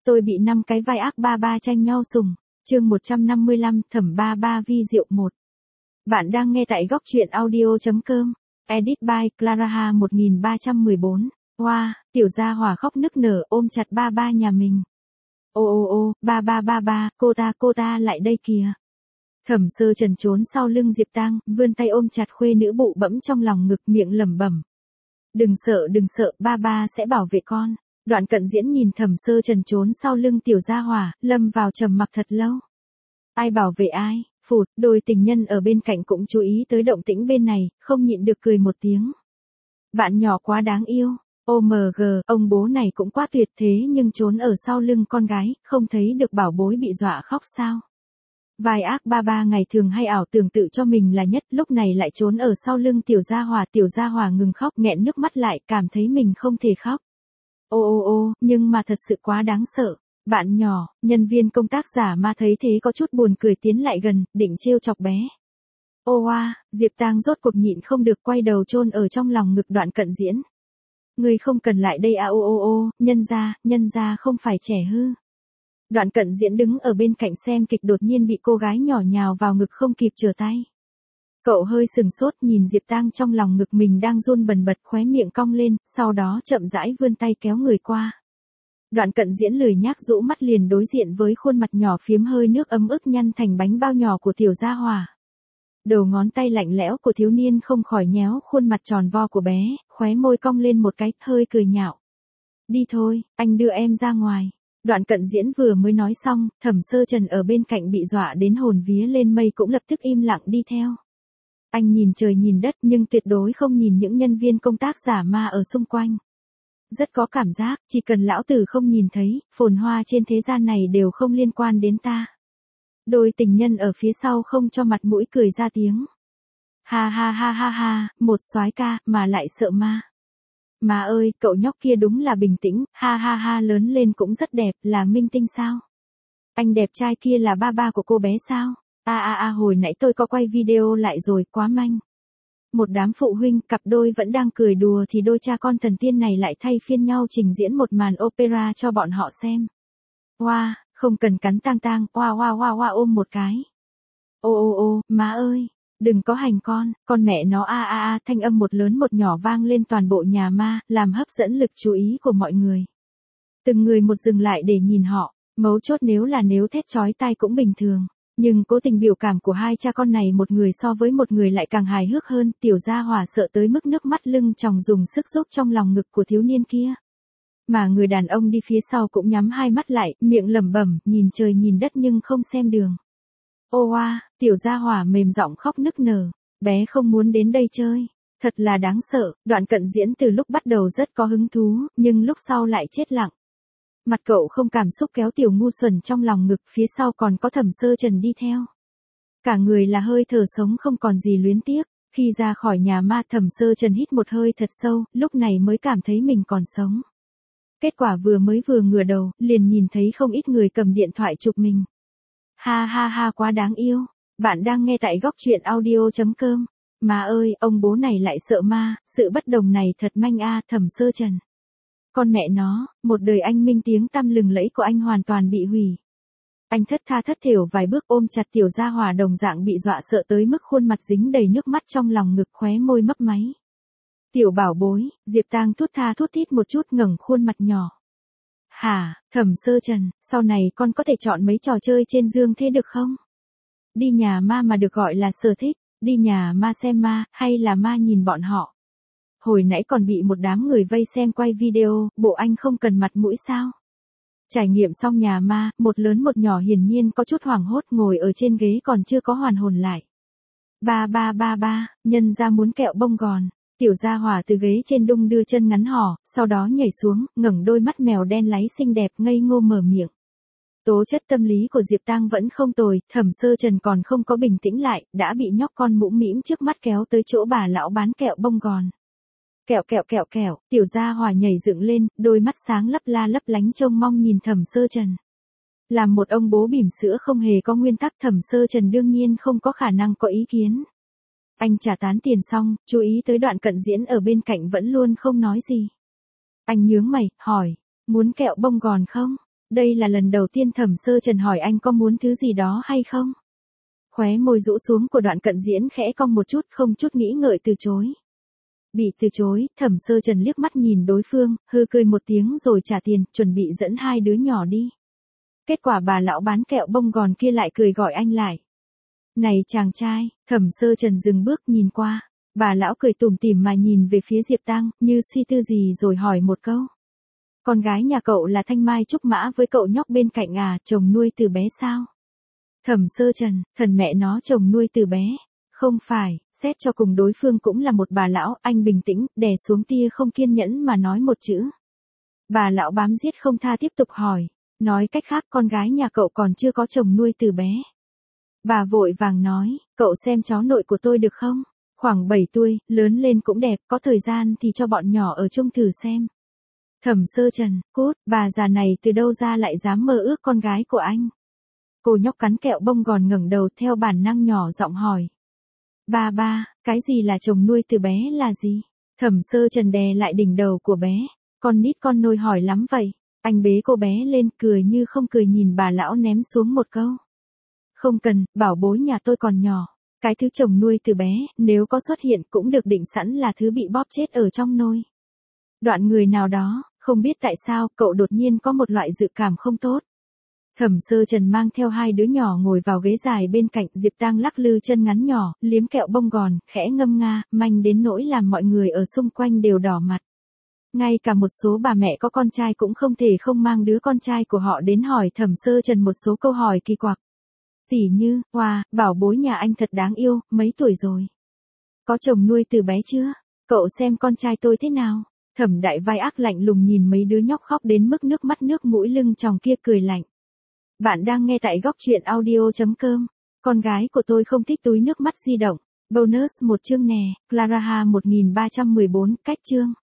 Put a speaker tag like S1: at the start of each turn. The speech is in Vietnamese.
S1: Tôi bị 5 cái vai ác ba ba tranh nhau sủng. Chương 155, Thẩm Ba Ba vi diệu 1. Bạn đang nghe tại góc truyện audio.com. Edit by Clara 1314. Wow, tiểu gia hỏa khóc nức nở ôm chặt ba ba nhà mình. Ô, ba ba, cô ta lại đây kìa. Thẩm Sơ Trần trốn sau lưng Diệp Tang, vươn tay ôm chặt khuê nữ bụ bẫm trong lòng ngực, miệng lẩm bẩm. Đừng sợ, ba ba sẽ bảo vệ con. Đoạn cận diễn nhìn Thẩm Sơ Trần trốn sau lưng tiểu gia hỏa, lâm vào trầm mặc thật lâu. Ai bảo vệ ai? Phụt, đôi tình nhân ở bên cạnh cũng chú ý tới động tĩnh bên này, không nhịn được cười một tiếng. Bạn nhỏ quá đáng yêu. OMG, ông bố này cũng quá tuyệt, thế nhưng trốn ở sau lưng con gái, không thấy được bảo bối bị dọa khóc sao? Vai ác ba ba ngày thường hay ảo tưởng tự cho mình là nhất, lúc này lại trốn ở sau lưng tiểu gia hỏa ngừng khóc, nghẹn nước mắt lại, cảm thấy mình không thể khóc. Ô, nhưng mà thật sự quá đáng sợ. Bạn nhỏ, nhân viên công tác giả ma thấy thế có chút buồn cười tiến lại gần, định trêu chọc bé. Ô Diệp Tang rốt cuộc nhịn không được quay đầu chôn ở trong lòng ngực Đoạn cận diễn. Ngươi không cần lại đây à? Ô, nhân ra không phải trẻ hư. Đoạn cận diễn đứng ở bên cạnh xem kịch, đột nhiên bị cô gái nhỏ nhào vào ngực không kịp trở tay. Cậu hơi sừng sốt nhìn Diệp Tang trong lòng ngực mình đang run bần bật, khóe miệng cong lên, sau đó chậm rãi vươn tay kéo người qua. Đoạn cận diễn lười nhác rũ mắt liền đối diện với khuôn mặt nhỏ phiếm hơi nước ấm ức nhăn thành bánh bao nhỏ của tiểu gia hỏa. Đầu ngón tay lạnh lẽo của thiếu niên không khỏi nhéo khuôn mặt tròn vo của bé, khóe môi cong lên một cái, hơi cười nhạo. Đi thôi, anh đưa em ra ngoài. Đoạn cận diễn vừa mới nói xong, Thẩm Sơ Trần ở bên cạnh bị dọa đến hồn vía lên mây cũng lập tức im lặng đi theo. Anh nhìn trời nhìn đất nhưng tuyệt đối không nhìn những nhân viên công tác giả ma ở xung quanh. Rất có cảm giác, chỉ cần lão tử không nhìn thấy, phồn hoa trên thế gian này đều không liên quan đến ta. Đôi tình nhân ở phía sau không cho mặt mũi cười ra tiếng. Ha, một soái ca mà lại sợ ma. Má ơi, cậu nhóc kia đúng là bình tĩnh, ha, lớn lên cũng rất đẹp, là minh tinh sao? Anh đẹp trai kia là ba ba của cô bé sao? Hồi nãy tôi có quay video lại rồi, quá manh. Một đám phụ huynh, cặp đôi vẫn đang cười đùa thì đôi cha con thần tiên này lại thay phiên nhau trình diễn một màn opera cho bọn họ xem. Không cần cắn tang, ôm một cái. Ô, má ơi, đừng có hành con mẹ nó thanh âm một lớn một nhỏ vang lên toàn bộ nhà ma, làm hấp dẫn lực chú ý của mọi người. Từng người một dừng lại để nhìn họ, mấu chốt nếu thét chói tai cũng bình thường. Nhưng cố tình biểu cảm của hai cha con này một người so với một người lại càng hài hước hơn, tiểu gia hỏa sợ tới mức nước mắt lưng tròng dùng sức rúc trong lòng ngực của thiếu niên kia. Mà người đàn ông đi phía sau cũng nhắm hai mắt lại, miệng lẩm bẩm, nhìn trời nhìn đất nhưng không xem đường. Tiểu gia hỏa mềm giọng khóc nức nở, bé không muốn đến đây chơi. Thật là đáng sợ. Đoạn cận diễn từ lúc bắt đầu rất có hứng thú, nhưng lúc sau lại chết lặng. Mặt cậu không cảm xúc kéo tiểu ngu xuẩn trong lòng ngực, phía sau còn có Thẩm Sơ Trần đi theo. Cả người là hơi thở sống không còn gì luyến tiếc. Khi ra khỏi nhà ma, Thẩm Sơ Trần hít một hơi thật sâu, lúc này mới cảm thấy mình còn sống. Kết quả vừa ngửa đầu, liền nhìn thấy không ít người cầm điện thoại chụp mình. Ha, quá đáng yêu. Bạn đang nghe tại góc truyện audio.com. Má ơi, ông bố này lại sợ ma, sự bất đồng này thật manh Thẩm Sơ Trần. Con mẹ nó, một đời anh minh tiếng tăm lừng lẫy của anh hoàn toàn bị hủy. Anh thất thểu vài bước ôm chặt tiểu gia hỏa đồng dạng bị dọa sợ tới mức khuôn mặt dính đầy nước mắt trong lòng ngực, khóe môi mấp máy. Tiểu bảo bối, Diệp Tang thút thít một chút ngẩng khuôn mặt nhỏ. Hả, Thẩm Sơ Trần, sau này con có thể chọn mấy trò chơi trên giường thế được không? Đi nhà ma mà được gọi là sở thích, đi nhà ma xem ma, hay là ma nhìn bọn họ? Hồi nãy còn bị một đám người vây xem quay video, bộ anh không cần mặt mũi sao? Trải nghiệm xong nhà ma, một lớn một nhỏ hiển nhiên có chút hoảng hốt ngồi ở trên ghế còn chưa có hoàn hồn lại. Ba, nhân ra muốn kẹo bông gòn. Tiểu gia hỏa từ ghế trên đung đưa chân ngắn hỏ, sau đó nhảy xuống, ngẩng đôi mắt mèo đen láy xinh đẹp ngây ngô mở miệng. Tố chất tâm lý của Diệp Tang vẫn không tồi, Thẩm Sơ Trần còn không có bình tĩnh lại, đã bị nhóc con mũm mĩm trước mắt kéo tới chỗ bà lão bán kẹo bông gòn. Kẹo, tiểu gia hỏa nhảy dựng lên, đôi mắt sáng lấp lánh trông mong nhìn Thẩm Sơ Trần. Làm một ông bố bỉm sữa không hề có nguyên tắc, Thẩm Sơ Trần đương nhiên không có khả năng có ý kiến. Anh trả tán tiền xong, chú ý tới Đoạn cận diễn ở bên cạnh vẫn luôn không nói gì. Anh nhướng mày, hỏi, muốn kẹo bông gòn không? Đây là lần đầu tiên Thẩm Sơ Trần hỏi anh có muốn thứ gì đó hay không. Khóe môi rũ xuống của Đoạn Cận Diễn khẽ cong một chút, không chút nghĩ ngợi từ chối. Bị từ chối, Thẩm Sơ Trần liếc mắt nhìn đối phương, hư cười một tiếng rồi trả tiền, chuẩn bị dẫn hai đứa nhỏ đi. Kết quả bà lão bán kẹo bông gòn kia lại cười gọi anh lại. Này chàng trai, Thẩm Sơ Trần dừng bước nhìn qua. Bà lão cười tủm tỉm mà nhìn về phía Diệp Tăng, như suy tư gì rồi hỏi một câu. Con gái nhà cậu là Thanh Mai Trúc Mã với cậu nhóc bên cạnh à, chồng nuôi từ bé sao? Thẩm Sơ Trần, thần mẹ nó chồng nuôi từ bé. Không phải, xét cho cùng đối phương cũng là một bà lão, anh bình tĩnh, đè xuống tia không kiên nhẫn mà nói một chữ. Bà lão bám giết không tha tiếp tục hỏi, nói cách khác con gái nhà cậu còn chưa có chồng nuôi từ bé. Bà vội vàng nói, cậu xem cháu nội của tôi được không? Khoảng 7 tuổi, lớn lên cũng đẹp, có thời gian thì cho bọn nhỏ ở chung thử xem. Thẩm Sơ Trần, cút, bà già này từ đâu ra lại dám mơ ước con gái của anh? Cô nhóc cắn kẹo bông gòn ngẩng đầu theo bản năng nhỏ giọng hỏi. Ba, cái gì là chồng nuôi từ bé là gì? Thẩm Sơ Trần đè lại đỉnh đầu của bé. Con nít con nôi hỏi lắm vậy. Anh bế cô bé lên cười như không cười nhìn bà lão ném xuống một câu. Không cần, bảo bối nhà tôi còn nhỏ. Cái thứ chồng nuôi từ bé, nếu có xuất hiện cũng được định sẵn là thứ bị bóp chết ở trong nôi. Đoạn người nào đó, không biết tại sao, cậu đột nhiên có một loại dự cảm không tốt. Thẩm Sơ Trần mang theo hai đứa nhỏ ngồi vào ghế dài bên cạnh, Diệp Tang lắc lư chân ngắn nhỏ, liếm kẹo bông gòn, khẽ ngâm nga, manh đến nỗi làm mọi người ở xung quanh đều đỏ mặt. Ngay cả một số bà mẹ có con trai cũng không thể không mang đứa con trai của họ đến hỏi Thẩm Sơ Trần một số câu hỏi kỳ quặc. Tỉ như, wow, bảo bối nhà anh thật đáng yêu, mấy tuổi rồi? Có chồng nuôi từ bé chưa? Cậu xem con trai tôi thế nào? Thẩm Đại vai ác lạnh lùng nhìn mấy đứa nhóc khóc đến mức nước mắt nước mũi lưng tròng kia cười lạnh. Bạn đang nghe tại góc truyện audio.com. Con gái của tôi không thích túi nước mắt di động. Bonus một chương nè, Clara 1314, cách chương.